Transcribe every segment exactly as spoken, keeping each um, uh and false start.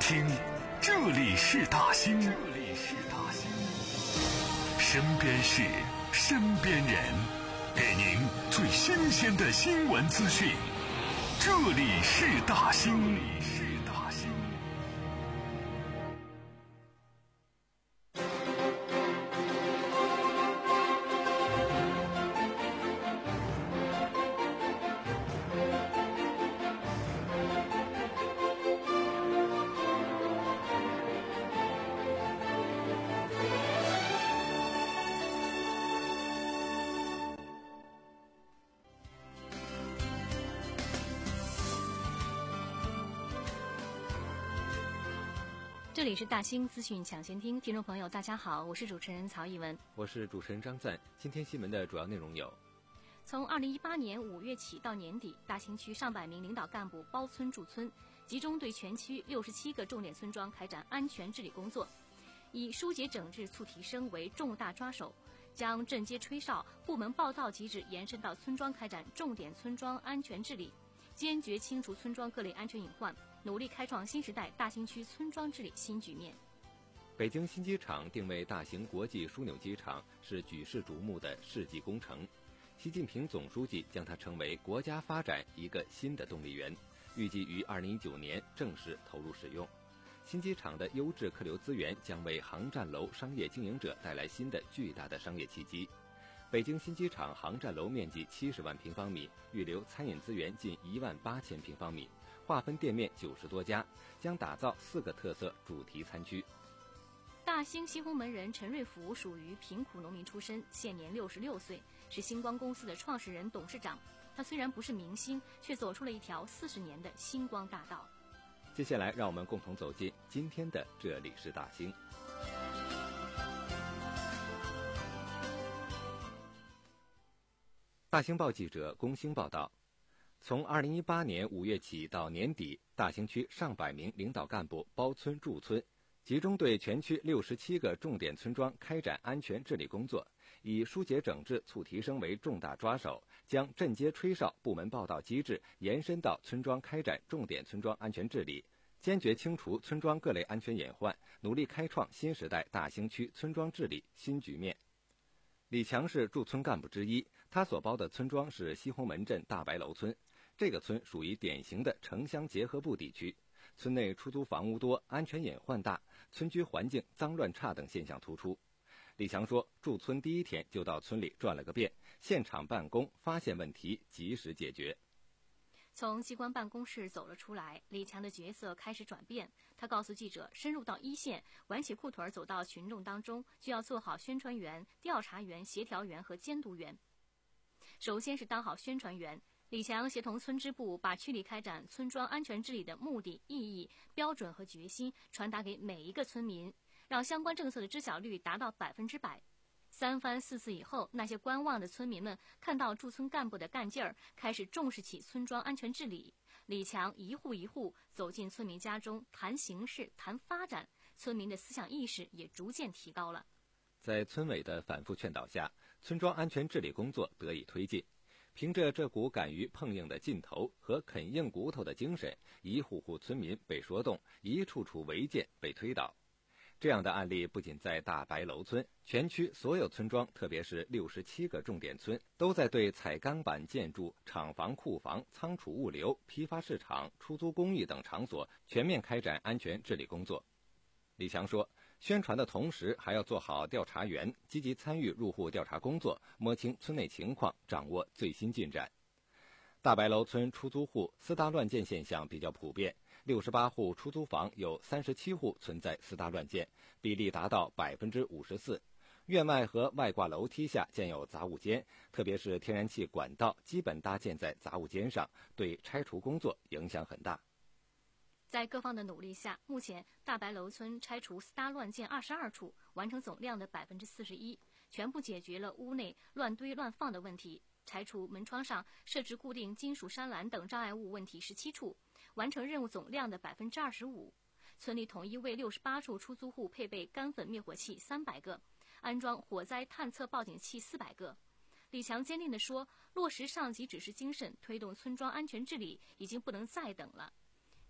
听，这里是大兴，这里是大兴，身边事，身边人，给您最新鲜的新闻资讯。这里是大兴。 这里是大兴资讯抢先听，听众朋友大家好，我是主持人曹艺文， 我是主持人张赞。今天新闻的主要内容有： 从二零一八年五月起到年底，大兴区上百名领导干部包村驻村，集中对全区六十七个重点村庄开展安全治理工作，以疏解整治促提升为重大抓手，将镇街吹哨、部门报到机制延伸到村庄开展重点村庄安全治理，坚决清除村庄各类安全隐患，努力开创新时代大兴区村庄治理新局面。 北京新机场定位大型国际枢纽机场是举世瞩目的世纪工程，习近平总书记将它称为国家发展一个新的动力源，预计于二零一九年正式投入使用。新机场的优质客流资源将为航站楼商业经营者带来新的巨大的商业契机。北京新机场航站楼面积七十万平方米，预留餐饮资源近一万八千平方米，划分店面九十多家，将打造四个特色主题餐区。 大兴西红门人陈瑞福属于贫苦农民出身，现年六十六岁，是星光公司的创始人、董事长。他虽然不是明星，却走出了一条四十年的星光大道。 接下来，让我们共同走进今天的这里是大兴。大兴报记者龚兴报道，从二零一八年五月起到年底，大兴区上百名领导干部包村驻村，集中对全区六十七个重点村庄开展安全治理工作，以疏解整治促提升为重大抓手，将镇街吹哨、部门报到机制延伸到村庄开展重点村庄安全治理，坚决清除村庄各类安全隐患，努力开创新时代大兴区村庄治理新局面。李强是驻村干部之一，他所包的村庄是西红门镇大白楼村。这个村属于典型的城乡结合部地区，村内出租房屋多，安全隐患大，村居环境脏乱差等现象突出。李强说，驻村第一天就到村里转了个遍，现场办公，发现问题及时解决。 从机关办公室走了出来，李强的角色开始转变。他告诉记者，深入到一线，挽起裤腿走到群众当中，就要做好宣传员、调查员、协调员和监督员。首先是当好宣传员，李强协同村支部把区里开展村庄安全治理的目的、意义、标准和决心传达给每一个村民，让相关政策的知晓率达到百分之百。三番四次以后，那些观望的村民们看到驻村干部的干劲儿，开始重视起村庄安全治理。李强一户一户走进村民家中，谈形势、谈发展，村民的思想意识也逐渐提高了。 在村委的反复劝导下，村庄安全治理工作得以推进。凭着这股敢于碰硬的劲头和啃硬骨头的精神，一户户村民被说动，一处处违建被推倒。这样的案例不仅在大白楼村，全区所有村庄，特别是六十七个重点村，都在对彩钢板建筑、厂房、库房、仓储物流、批发市场、出租公寓等场所全面开展安全治理工作。李强说，宣传的同时还要做好调查员，积极参与入户调查工作，摸清村内情况，掌握最新进展。大白楼村出租户私搭乱建现象比较普遍，六十八户出租房有三十七户存在私搭乱建，比例达到百分之五十四。院外和外挂楼梯下建有杂物间，特别是天然气管道基本搭建在杂物间上，对拆除工作影响很大。 在各方的努力下，目前大白楼村拆除私搭乱建二十二处，完成总量的百分之四十一，全部解决了屋内乱堆乱放的问题。拆除门窗上设置固定金属栅栏等障碍物问题十七处，完成任务总量的百分之二十五。村里统一为六十八处出租户配备干粉灭火器三百个，安装火灾探测报警器四百个。李强坚定地说，落实上级指示精神，推动村庄安全治理已经不能再等了。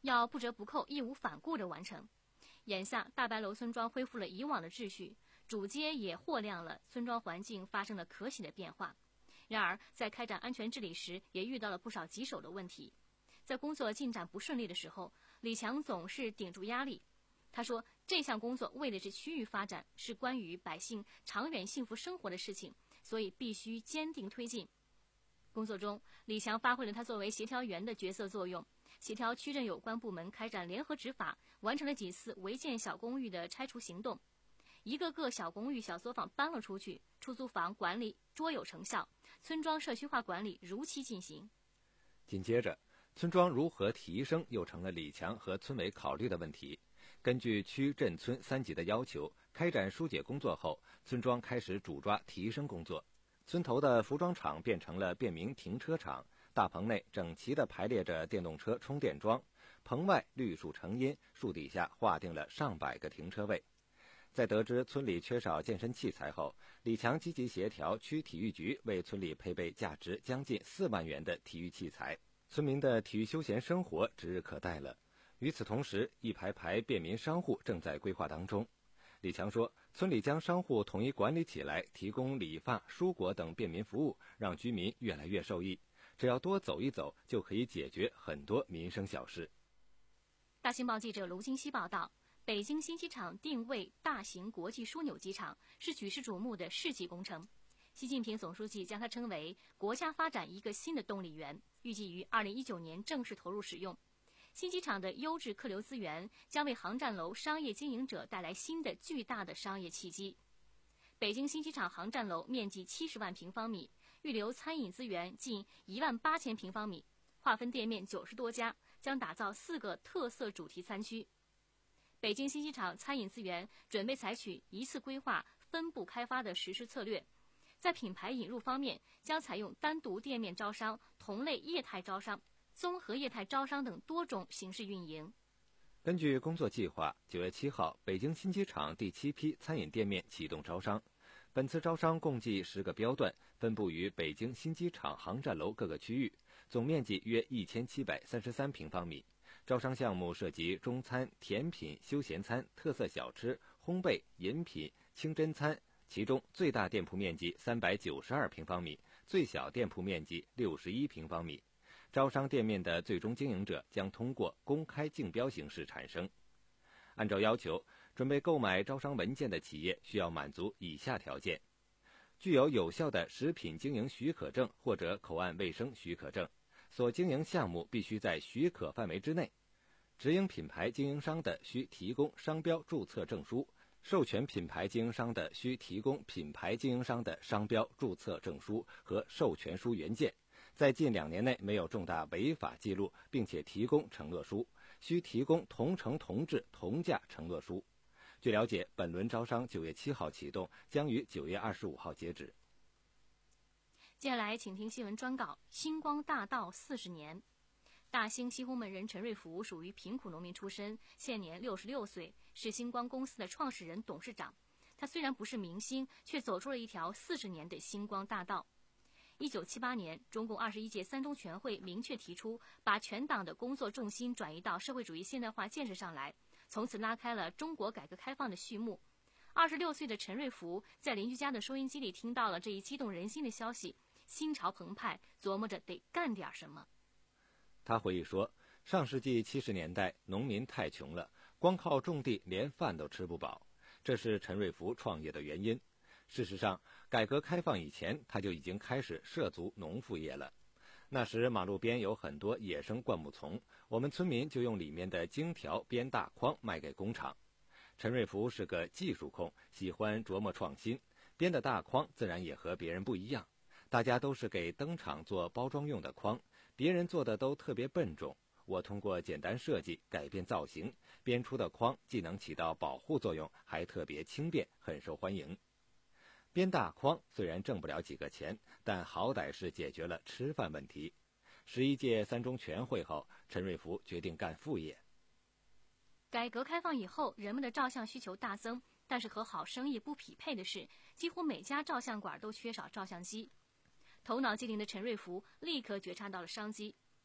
要不折不扣、义无反顾地完成。眼下，大白楼村庄恢复了以往的秩序，主街也豁亮了，村庄环境发生了可喜的变化。然而，在开展安全治理时，也遇到了不少棘手的问题。在工作进展不顺利的时候，李强总是顶住压力。他说，这项工作为的是区域发展，是关于百姓长远幸福生活的事情，所以必须坚定推进。工作中，李强发挥了他作为协调员的角色作用，协调区镇有关部门开展联合执法，完成了几次违建小公寓的拆除行动。一个个小公寓、小作坊搬了出去，出租房管理卓有成效，村庄社区化管理如期进行。 紧接着，村庄如何提升又成了李强和村委考虑的问题。根据区镇村三级的要求，开展疏解工作后，村庄开始主抓提升工作。村头的服装厂变成了便民停车场，大棚内整齐地排列着电动车充电桩，棚外绿树成荫，树底下划定了上百个停车位。在得知村里缺少健身器材后，李强积极协调区体育局为村里配备价值将近四万元的体育器材，村民的体育休闲生活指日可待了。与此同时，一排排便民商户正在规划当中。李强说，村里将商户统一管理起来，提供理发、蔬果等便民服务，让居民越来越受益。只要多走一走，就可以解决很多民生小事。 大新报记者卢金熙报道，北京新机场定位大型国际枢纽机场，是举世瞩目的世纪工程。习近平总书记将它称为国家发展一个新的动力源，预计于二零一九年正式投入使用。新机场的优质客流资源将为航站楼商业经营者带来新的巨大的商业契机。北京新机场航站楼面积七十万平方米，预留餐饮资源近一万八千平方米，划分店面九十多家，将打造四个特色主题餐区。北京新机场餐饮资源准备采取一次规划、分步开发的实施策略。在品牌引入方面，将采用单独店面招商、同类业态招商、综合业态招商等多种形式运营。 根据工作计划，九月七号，北京新机场第七批餐饮店面启动招商。本次招商共计十个标段，分布于北京新机场航站楼各个区域，总面积约一千七百三十三平方米。招商项目涉及中餐、甜品、休闲餐、特色小吃、烘焙、饮品、清真餐，其中最大店铺面积三百九十二平方米，最小店铺面积六十一平方米。招商店面的最终经营者将通过公开竞标形式产生。按照要求，准备购买招商文件的企业需要满足以下条件：具有有效的食品经营许可证或者口岸卫生许可证，所经营项目必须在许可范围之内。直营品牌经营商的需提供商标注册证书，授权品牌经营商的需提供品牌经营商的商标注册证书和授权书原件。在近两年内没有重大违法记录，并且提供承诺书，需提供同城同质同价承诺书。据了解，本轮招商九月七号启动，将于九月二十五号截止。 接下来，请听新闻专稿：星光大道四十年。大兴西红门人陈瑞福属于贫苦农民出身，现年六十六岁，是星光公司的创始人、董事长。他虽然不是明星，却走出了一条四十年的星光大道。一九七八年，中共二十一届三中全会明确提出，把全党的工作重心转移到社会主义现代化建设上来，从此拉开了中国改革开放的序幕。二十六岁的陈瑞福在邻居家的收音机里听到了这一激动人心的消息，心潮澎湃，琢磨着得干点什么。 他回忆说，上世纪七十年代，农民太穷了，光靠种地连饭都吃不饱，这是陈瑞福创业的原因。事实上，改革开放以前，他就已经开始涉足农副业了。那时马路边有很多野生灌木丛，我们村民就用里面的荆条编大筐卖给工厂。陈瑞福是个技术控，喜欢琢磨创新，编的大筐自然也和别人不一样。大家都是给灯厂做包装用的筐，别人做的都特别笨重，我通过简单设计改变造型，编出的筐既能起到保护作用，还特别轻便，很受欢迎。编大筐虽然挣不了几个钱，但好歹是解决了吃饭问题。十一届三中全会后，陈瑞福决定干副业。 改革开放以后，人们的照相需求大增，但是和好生意不匹配的是，几乎每家照相馆都缺少照相机。头脑机灵的陈瑞福立刻觉察到了商机。他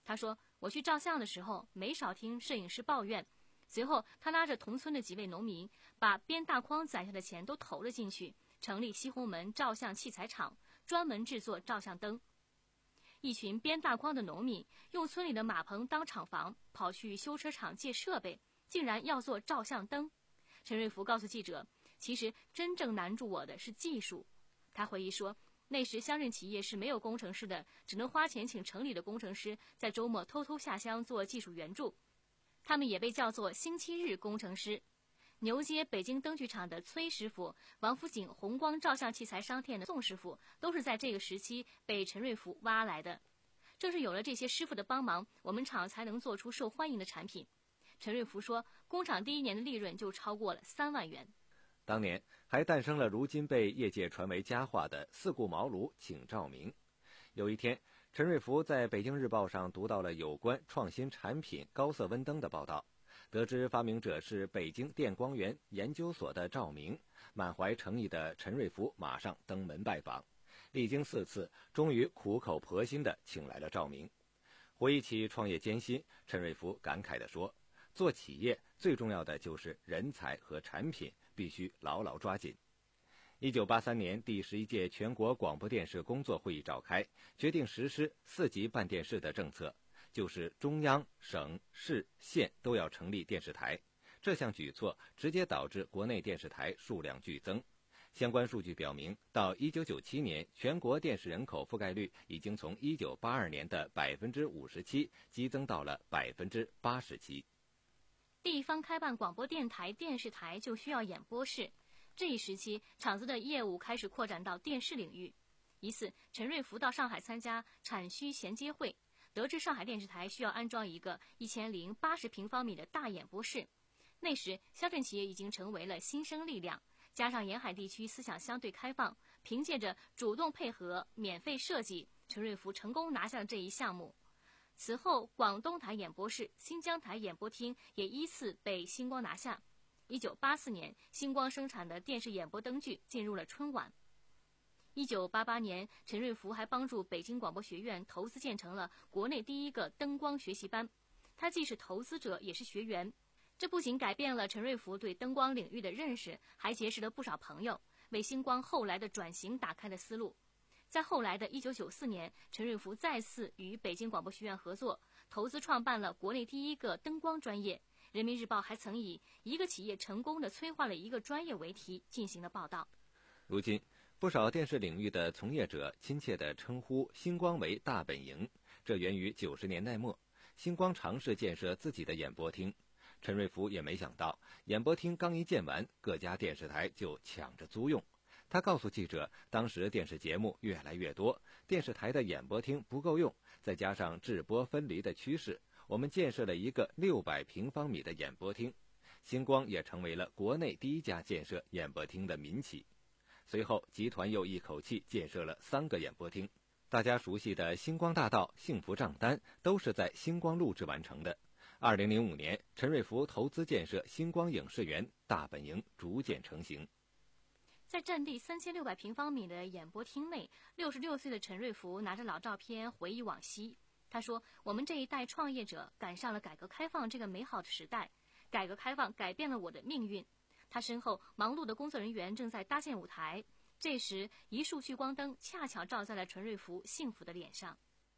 他说，我去照相的时候没少听摄影师抱怨。随后他拉着同村的几位农民，把编大筐攒下的钱都投了进去，成立西红门照相器材厂，专门制作照相灯。一群编大筐的农民用村里的马棚当厂房，跑去修车厂借设备，竟然要做照相灯。陈瑞福告诉记者，其实真正难住我的是技术。他回忆说，那时乡镇企业是没有工程师的，只能花钱请城里的工程师在周末偷偷下乡做技术援助，他们也被叫做星期日工程师。牛街北京灯具厂的崔师傅，王府井红光照相器材商店的宋师傅，都是在这个时期被陈瑞福挖来的。正是有了这些师傅的帮忙，我们厂才能做出受欢迎的产品。陈瑞福说，工厂第一年的利润就超过了三万元。 当年还诞生了如今被业界传为佳话的四顾茅庐请照明。有一天，陈瑞福在北京日报上读到了有关创新产品高色温灯的报道，得知发明者是北京电光源研究所的赵明，满怀诚意的陈瑞福马上登门拜访，历经四次，终于苦口婆心地请来了赵明。回忆起创业艰辛，陈瑞福感慨地说，做企业最重要的就是人才和产品，必须牢牢抓紧。一九八三年第十一届全国广播电视工作会议召开，决定实施四级办电视的政策，就是中央、省、市、县都要成立电视台。这项举措直接导致国内电视台数量剧增。相关数据表明，到一九九七年，全国电视人口覆盖率已经从一九八二年的百分之五十七激增到了百分之八十七。 地方开办广播电台、电视台就需要演播室。这一时期，厂子的业务开始扩展到电视领域。一次，陈瑞福到上海参加产需衔接会，得知上海电视台需要安装一个一千零八十平方米的大演播室。那时，乡镇企业已经成为了新生力量，加上沿海地区思想相对开放，凭借着主动配合、免费设计，陈瑞福成功拿下了这一项目。此后，广东台演播室、新疆台演播厅也依次被星光拿下。一九八四年，星光生产的电视演播灯具进入了春晚。一九八八年，陈瑞福还帮助北京广播学院投资建成了国内第一个灯光学习班。他既是投资者，也是学员。这不仅改变了陈瑞福对灯光领域的认识，还结识了不少朋友，为星光后来的转型打开了思路。在后来的一九九四年，陈瑞福再次与北京广播学院合作，投资创办了国内第一个灯光专业。人民日报还曾以一个企业成功地催化了一个专业为题进行了报道。 如今，不少电视领域的从业者亲切地称呼星光为大本营，这源于九十年代末，星光尝试建设自己的演播厅。陈瑞福也没想到，演播厅刚一建完，各家电视台就抢着租用。他告诉记者，当时电视节目越来越多，电视台的演播厅不够用，再加上制播分离的趋势，我们建设了一个六百平方米的演播厅。星光也成为了国内第一家建设演播厅的民企。随后，集团又一口气建设了三个演播厅。大家熟悉的星光大道、幸福账单都是在星光录制完成的。二零零五年，陈瑞福投资建设星光影视园，大本营逐渐成型。 在占地三千六百平方米的演播厅内，六十六岁的陈瑞福拿着老照片回忆往昔。他说，我们这一代创业者赶上了改革开放这个美好的时代，改革开放改变了我的命运。他身后忙碌的工作人员正在搭建舞台，这时一束聚光灯恰巧照在了陈瑞福幸福的脸上。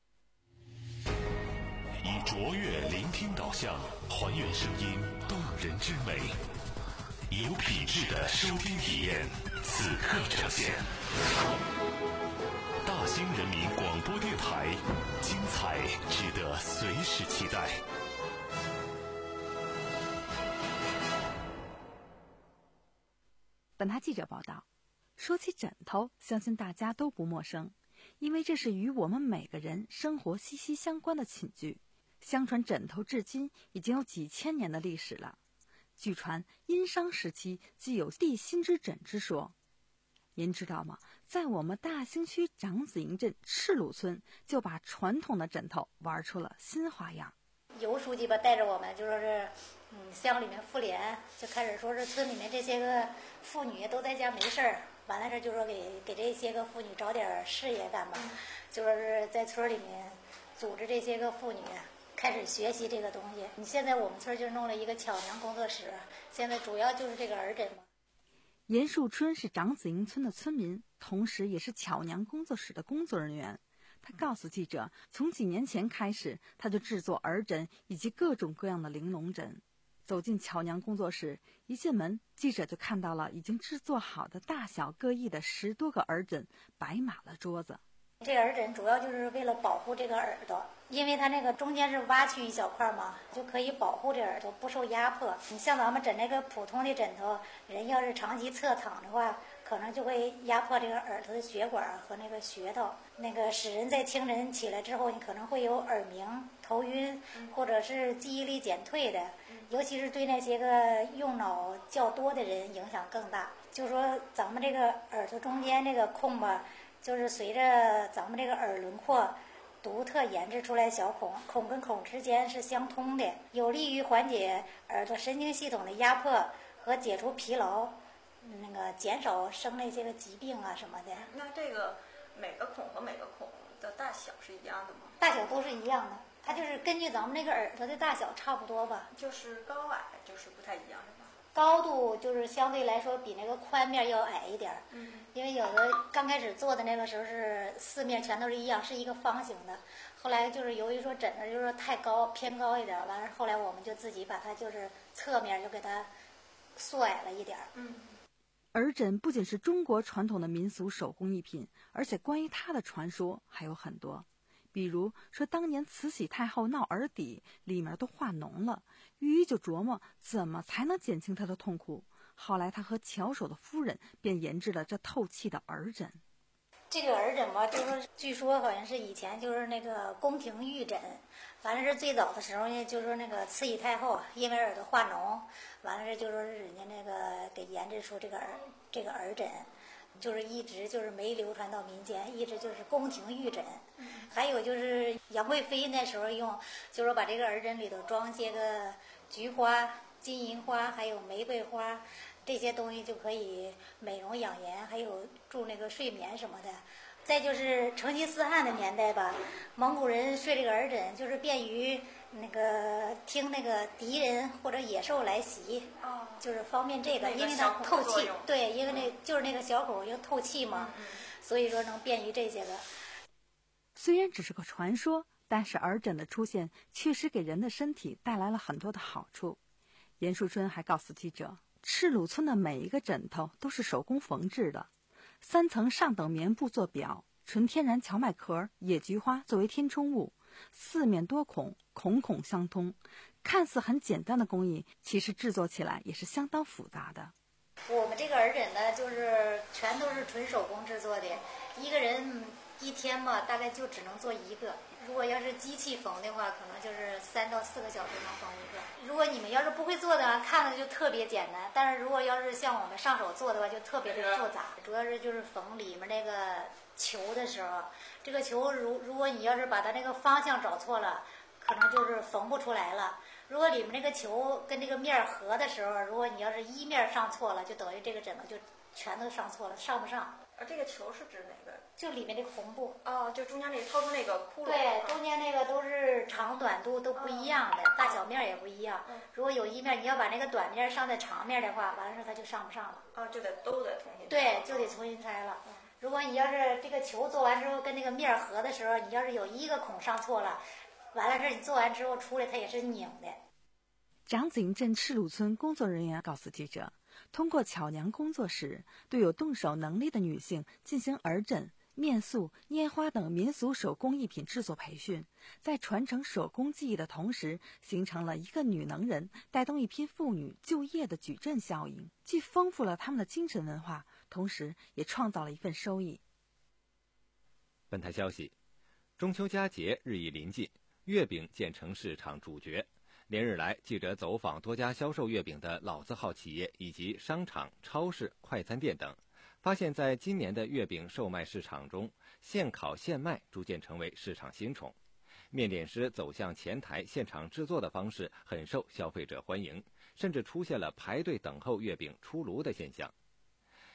以卓越聆听导向，还原声音动人之美，有品质的收听体验，此刻呈现。大兴人民广播电台，精彩值得随时期待。 本台记者报道，说起枕头，相信大家都不陌生，因为这是与我们每个人生活息息相关的寝具。相传枕头至今已经有几千年的历史了。据传殷商时期即有地心之枕之说。您知道吗？在我们大兴区长子营镇赤鲁村，就把传统的枕头玩出了新花样。 尤书记吧带着我们就说是嗯乡里面妇联就开始说是村里面这些个妇女都在家没事儿，完了这就说给给这些个妇女找点事业干吧，就说是在村里面组织这些个妇女开始学习这个东西。你现在我们村就弄了一个巧娘工作室，现在主要就是这个儿诊嘛。 严树春是长子营村的村民，同时也是巧娘工作室的工作人员。他告诉记者，从几年前开始，他就制作儿诊以及各种各样的玲珑枕。走进巧娘工作室，一进门，记者就看到了已经制作好的大小各异的十多个儿枕摆满了桌子。 这耳枕主要就是为了保护这个耳朵，因为它那个中间是挖去一小块嘛，就可以保护这耳朵不受压迫。你像咱们枕那个普通的枕头，人要是长期侧躺的话，可能就会压迫这个耳朵的血管和那个穴道，那个使人在清晨起来之后，你可能会有耳鸣、头晕，或者是记忆力减退的，尤其是对那些个用脑较多的人影响更大。就说咱们这个耳朵中间这个空吧，就是随着咱们这个耳轮廓独特研制出来小孔，孔跟孔之间是相通的，有利于缓解耳朵神经系统的压迫和解除疲劳，那个减少生那些个疾病啊什么的。 那这个每个孔和每个孔的大小是一样的吗？ 大小都是一样的，它就是根据咱们那个耳朵的大小差不多吧。 就是高矮就是不太一样是吧？ 高度就是相对来说比那个宽面要矮一点儿，嗯，因为有的刚开始做的那个时候是四面全都是一样，是一个方形的。后来就是由于说枕头就是太高偏高一点儿，完了后来我们就自己把它就是侧面就给它缩矮了一点儿。 嗯， 耳枕不仅是中国传统的民俗手工艺品，而且关于它的传说还有很多。比如说，当年慈禧太后闹耳底，里面都化脓了，御医就琢磨怎么才能减轻她的痛苦。后来他和巧手的夫人便研制了这透气的耳枕。 这个耳枕吧，就是据说好像是以前就是那个宫廷御枕，完了是最早的时候呢，就是说那个慈禧太后因为耳朵化脓，完了是就说是人家那个给研制出这个耳这个耳枕。就是一直就是没流传到民间，一直就是宫廷御枕。还有就是杨贵妃那时候用，就是说把这个耳枕里头装些个菊花、金银花，还有玫瑰花，这些东西就可以美容养颜，还有助那个睡眠什么的。再就是成吉思汗的年代吧，蒙古人睡这个耳枕，就是便于那个听那个敌人或者野兽来袭， 哦， 就是方便这个， 那个因为它透气， 嗯、 对，因为那就是那个小孔又透气嘛， 嗯嗯、 所以说能便于这些个。 虽然只是个传说，但是耳枕的出现确实给人的身体带来了很多的好处。严树春还告诉记者，赤鲁村的每一个枕头都是手工缝制的。三层上等棉布做表，纯天然荞麦壳、野菊花作为填充物，四面多孔，孔孔相通。看似很简单的工艺，其实制作起来也是相当复杂的。 我们这个耳枕呢，就是全都是纯手工制作的，一个人一天吧，大概就只能做一个。如果要是机器缝的话，可能就是三到四个小时能缝一个。如果你们要是不会做的话，看着就特别简单；但是如果要是像我们上手做的话，就特别的复杂。主要是就是缝里面那个球的时候，这个球如如果你要是把它那个方向找错了，可能就是缝不出来了。如果里面那个球跟这个面合的时候，如果你要是一面上错了，就等于这个枕头就全都上错了，上不上。 而这个球是指哪个？ 就里面这个红布。 哦，就中间那个掏出那个窟窿。 对，中间那个都是长短度都不一样的，哦、大小面也不一样。嗯、如果有一面你要把那个短面上在长面的话，完了时候它就上不上了。 哦，就得都得重新。 对，就得重新拆了。嗯、如果你要是这个球做完之后跟那个面合的时候，你要是有一个孔上错了，完了事你做完之后出来它也是拧的。 长子营镇赤鲁村工作人员告诉记者，通过巧娘工作室，对有动手能力的女性进行耳枕、面塑、拈花等民俗手工艺品制作培训，在传承手工技艺的同时，形成了一个女能人带动一批妇女就业的矩阵效应，既丰富了他们的精神文化，同时也创造了一份收益。 本台消息，中秋佳节日益临近，月饼渐成市场主角。连日来，记者走访多家销售月饼的老字号企业以及商场、超市、快餐店等，发现在今年的月饼售卖市场中，现烤现卖逐渐成为市场新宠。面点师走向前台现场制作的方式很受消费者欢迎，甚至出现了排队等候月饼出炉的现象。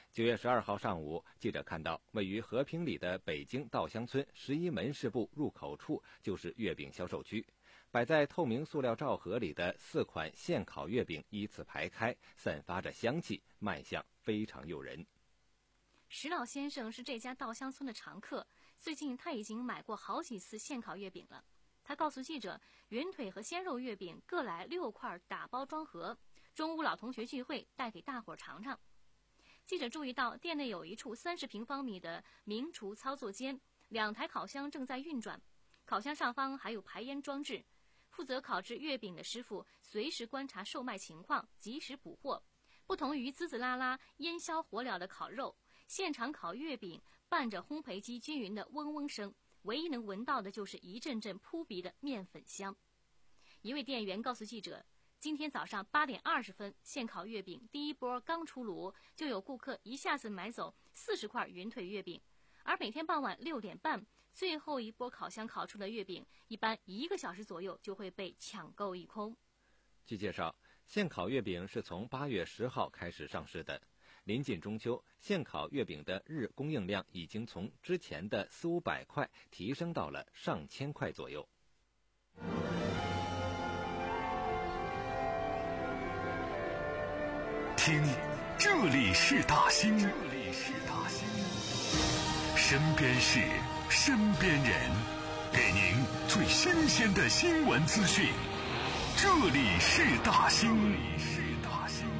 九月十二号上午，记者看到位于和平里的北京稻香村十一门市部入口处就是月饼销售区，摆在透明塑料罩盒里的四款现烤月饼依次排开，散发着香气，卖相非常诱人。 石老先生是这家稻香村的常客，最近他已经买过好几次现烤月饼了。他告诉记者，云腿和鲜肉月饼各来六块打包装盒，中午老同学聚会带给大伙尝尝。记者注意到店内有一处三十平方米的名厨操作间，两台烤箱正在运转，烤箱上方还有排烟装置。负责烤制月饼的师傅随时观察售卖情况，及时补货。不同于滋滋啦啦、烟消火燎的烤肉，现场烤月饼伴着烘焙机均匀的嗡嗡声，唯一能闻到的就是一阵阵扑鼻的面粉香。一位店员告诉记者，今天早上八点二十分，现烤月饼第一波刚出炉，就有顾客一下子买走四十块云腿月饼，而每天傍晚六点半，最后一波烤箱烤出的月饼，一般一个小时左右就会被抢购一空。 据介绍，现烤月饼是从八月十号开始上市的。临近中秋，现烤月饼的日供应量已经从之前的四五百块提升到了上千块左右。 听，这里是大兴，这里是大兴，身边事，身边人，给您最新鲜的新闻资讯。这里是大兴，这里是大兴。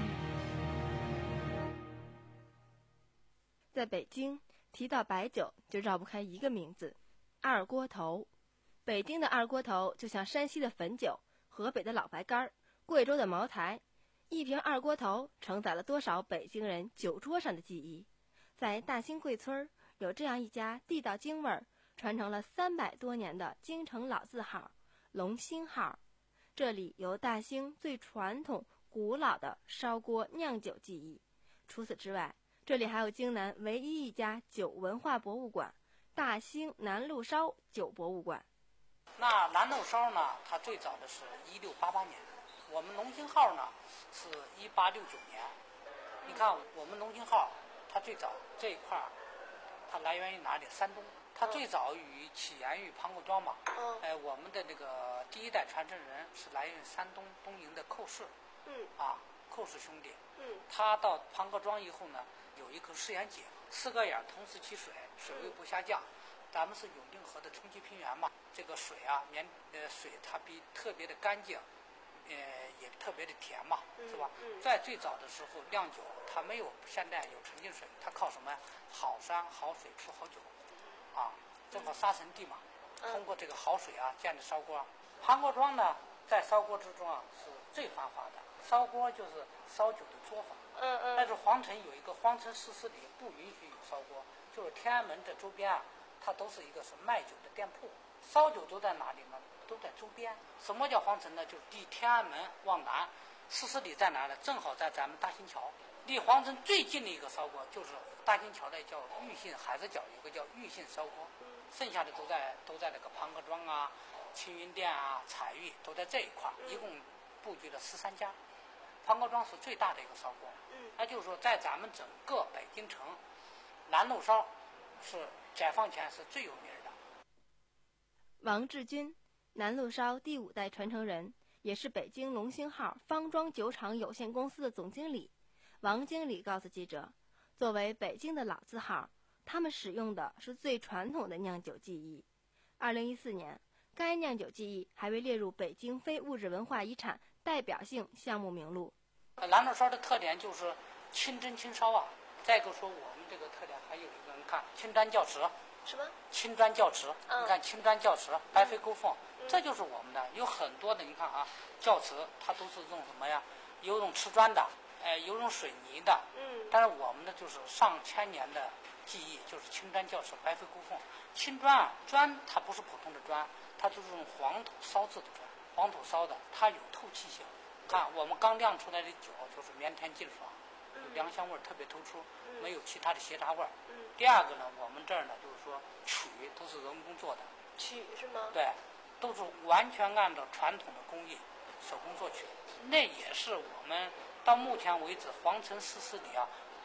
在北京，提到白酒就绕不开一个名字——二锅头。北京的二锅头就像山西的汾酒、河北的老白干、贵州的茅台。一瓶二锅头承载了多少北京人酒桌上的记忆。在大兴贵村有这样一家地道京味儿、传承了三百多年的京城老字号龙兴号。这里有大兴最传统古老的烧锅酿酒技艺。除此之外，这里还有京南唯一一家酒文化博物馆——大兴南路烧酒博物馆。 那南路烧呢，它最早的是一六八八年，我们龙兴号呢是一八六九年。你看我们龙兴号，它最早这一块儿，它来源于哪里？山东。它最早于起源于庞各庄嘛。嗯。哎，我们的那个第一代传承人是来源于山东东营的寇氏。嗯。啊，寇氏兄弟。嗯。他到庞各庄以后呢，有一口试验井，四个眼同时起水，水位不下降。咱们是永定河的冲积平原嘛，这个水啊，绵呃水它比特别的干净。呃，也特别的甜嘛，是吧？嗯嗯、在最早的时候酿酒，它没有现在有纯净水，它靠什么呀？好山好水出好酒，啊，正好沙尘地嘛。嗯、通过这个好水啊，建的烧锅。庞各庄呢，在烧锅之中啊是最繁华的。烧锅就是烧酒的作坊。嗯嗯。但是皇城有一个皇城四司里不允许有烧锅，就是天安门这周边啊，它都是一个是卖酒的店铺。烧酒都在哪里呢？都在周边。什么叫皇城呢？就是离天安门往南，四十里在哪呢？正好在咱们大兴桥。离皇城最近的一个烧锅就是大兴桥的叫玉信海子角，有个叫玉信烧锅，剩下的都在都在那个庞各庄啊、青云店啊、彩玉都在这一块，一共布局了十三家。庞各庄是最大的一个烧锅，那就是说在咱们整个北京城，南路烧是解放前是最有名的。 王志军，南路烧第五代传承人，也是北京龙兴号方庄酒厂有限公司的总经理。王经理告诉记者，作为北京的老字号，他们使用的是最传统的酿酒技艺。二零一四年，该酿酒技艺还被列入北京非物质文化遗产代表性项目名录。 南路烧的特点就是清蒸清烧啊。再一个说我们这个特点还有一个，你看青砖教瓷。 什么？ 青砖教瓷， 嗯、 你看青砖教瓷，白飞勾凤，嗯、这就是我们的。有很多的，你看啊，教瓷它都是用什么呀？有用瓷砖的，哎、呃，有用水泥的。嗯。但是我们的就是上千年的技艺，就是青砖教瓷，白飞勾凤。青砖啊，砖它不是普通的砖，它就是用黄土烧制的砖，黄土烧的，它有透气性。看我们刚酿出来的酒就是绵甜劲爽，粮香味特别突出，没有其他的斜杂味儿。第二个呢，我们这儿呢就是说曲都是人工做的。 曲是吗？ 对，都是完全按照传统的工艺手工做曲。那也是我们到目前为止皇城四司里啊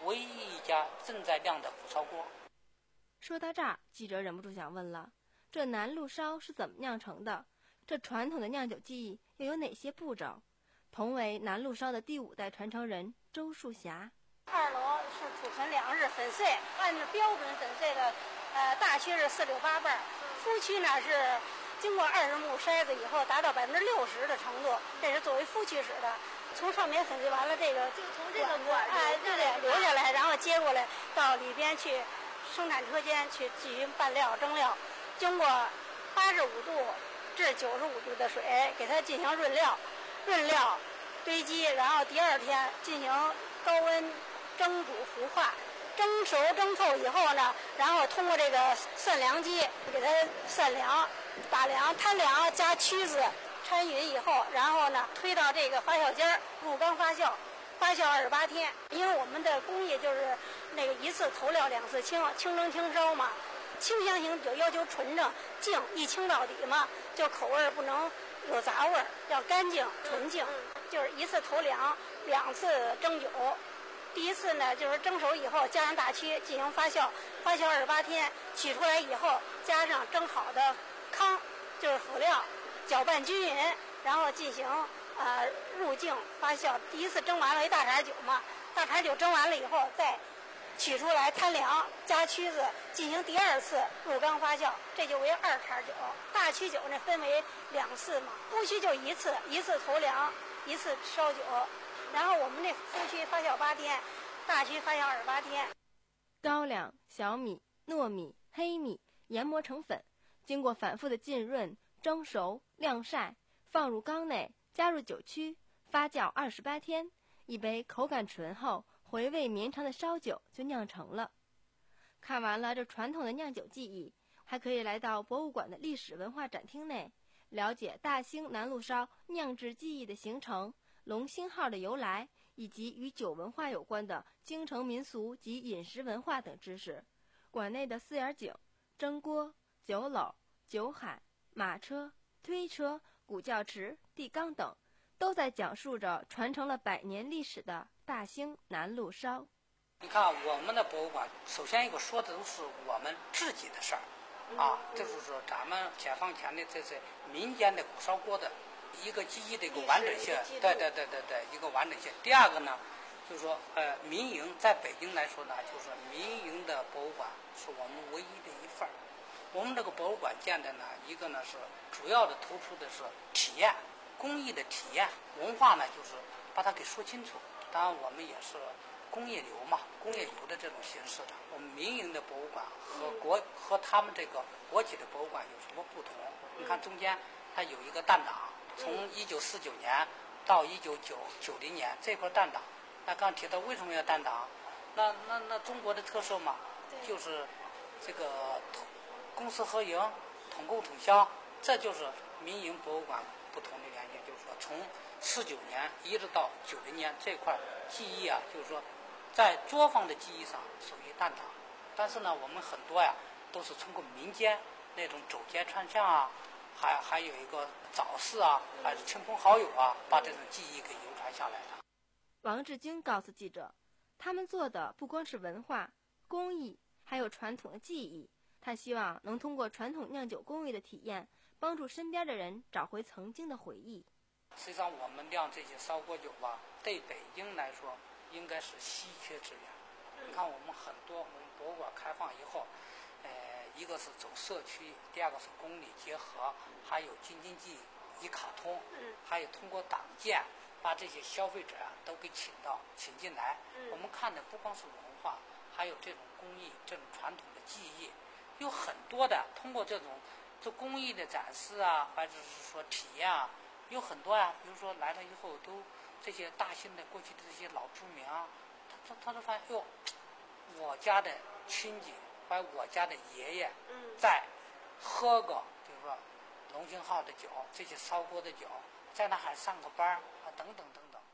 唯一一家正在酿的鼓烧锅。 说到这儿，记者忍不住想问了：这南鹿烧是怎么酿成的？这传统的酿酒技艺又有哪些步骤？同为南鹿烧的第五代传承人周树霞。 二楼是储存粮食粉碎，按照标准粉碎的，呃，大区是四六八瓣，麸区呢是经过二十目筛子以后达到百分之六十的程度，这是作为麸区使的。从上面粉碎完了，这个就从这个管哎，对对，留下来，然后接过来到里边去生产车间去进行拌料蒸料，经过八十五度至九十五度的水给它进行润料，润料堆积，然后第二天进行高温蒸煮糊化，蒸熟蒸透以后呢，然后通过这个散凉机给它散凉、打凉、摊凉加曲子掺匀以后，然后呢推到这个发酵间入缸发酵，发酵二十八天。因为我们的工艺就是那个一次投料两次清，清蒸清烧嘛。清香型酒要求纯正净，一清到底嘛，就口味不能有杂味，要干净纯净。就是一次投凉，两次蒸酒。第一次呢，就是蒸熟以后加上大曲进行发酵，发酵二十八天，取出来以后加上蒸好的糠，就是辅料，搅拌均匀，然后进行呃入境发酵。第一次蒸完了一大碴酒嘛，大碴酒蒸完了以后再取出来摊凉，加曲子进行第二次入缸发酵，这就为二碴酒。大曲酒呢分为两次嘛，麸曲就一次，一次投凉，一次烧酒。然后我们那麸曲发酵八天，大曲发酵二十八天。 高粱、小米、糯米、黑米研磨成粉，经过反复的浸润、蒸熟、晾晒，放入缸内，加入酒曲，发酵二十八天，一杯口感醇厚、回味绵长的烧酒就酿成了。看完了这传统的酿酒技艺，还可以来到博物馆的历史文化展厅内，了解大兴南鹿烧酿制技艺的形成、龙兴号的由来，以及与酒文化有关的京城民俗及饮食文化等知识。馆内的四眼井、蒸锅、酒篓、酒海、马车、推车、古教池、地缸等，都在讲述着传承了百年历史的大兴南鹿烧。 你看我们的博物馆，首先一个说的都是我们自己的事儿，啊，这就是说咱们解放前的这些民间的鼓烧锅的一个记忆的一个完整性，对对对对对，一个完整性。第二个呢，就是说，呃，民营在北京来说呢，就是说民营的博物馆是我们唯一的一份儿。我们这个博物馆建的呢，一个呢是主要的突出的是体验，工艺的体验，文化呢就是把它给说清楚。当然，我们也是工业游嘛，工业游的这种形式的。我们民营的博物馆和国和他们这个国企的博物馆有什么不同？你看中间它有一个弹档。从一九四九年到一九九零年这块弹档，那刚提到为什么要弹档？那那那中国的特色嘛，就是这个公私合营、统购统销，这就是民营博物馆不同的原因。就是说，从四九年一直到九零年这块记忆啊，就是说在作坊的技艺上属于弹档，但是呢，我们很多呀都是通过民间那种走街串巷啊。还还有一个早市啊，还是亲朋好友啊，把这种技艺给流传下来的。 王志军告诉记者，他们做的不光是文化、工艺，还有传统的技艺。他希望能通过传统酿酒工艺的体验，帮助身边的人找回曾经的回忆。 实际上，我们酿这些烧锅酒吧，对北京来说应该是稀缺资源。你看，我们很多我们博物馆开放以后。呃，一个是走社区，第二个是公理结合，还有京津冀一卡通，还有通过党建把这些消费者啊都给请到请进来。我们看的不光是文化，还有这种工艺、这种传统的技艺，有很多的通过这种这工艺的展示啊，或者是说体验啊，有很多啊。比如说来了以后，都这些大兴的过去的这些老住民啊，他他他都发现哟，我家的亲戚。把我家的爷爷在喝个，就是说龙兴号的酒，这些烧锅的酒，在那还上个班啊，等等等等。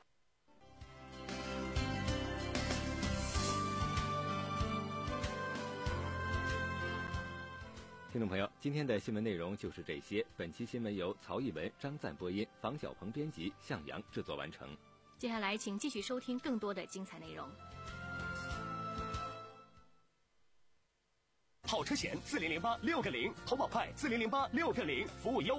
听众朋友，今天的新闻内容就是这些。本期新闻由曹艺文、张赞播音，房小鹏编辑，向阳制作完成。 接下来，请继续收听更多的精彩内容。 好车险四零零八六个零，投保快四零零八六个零，服务优。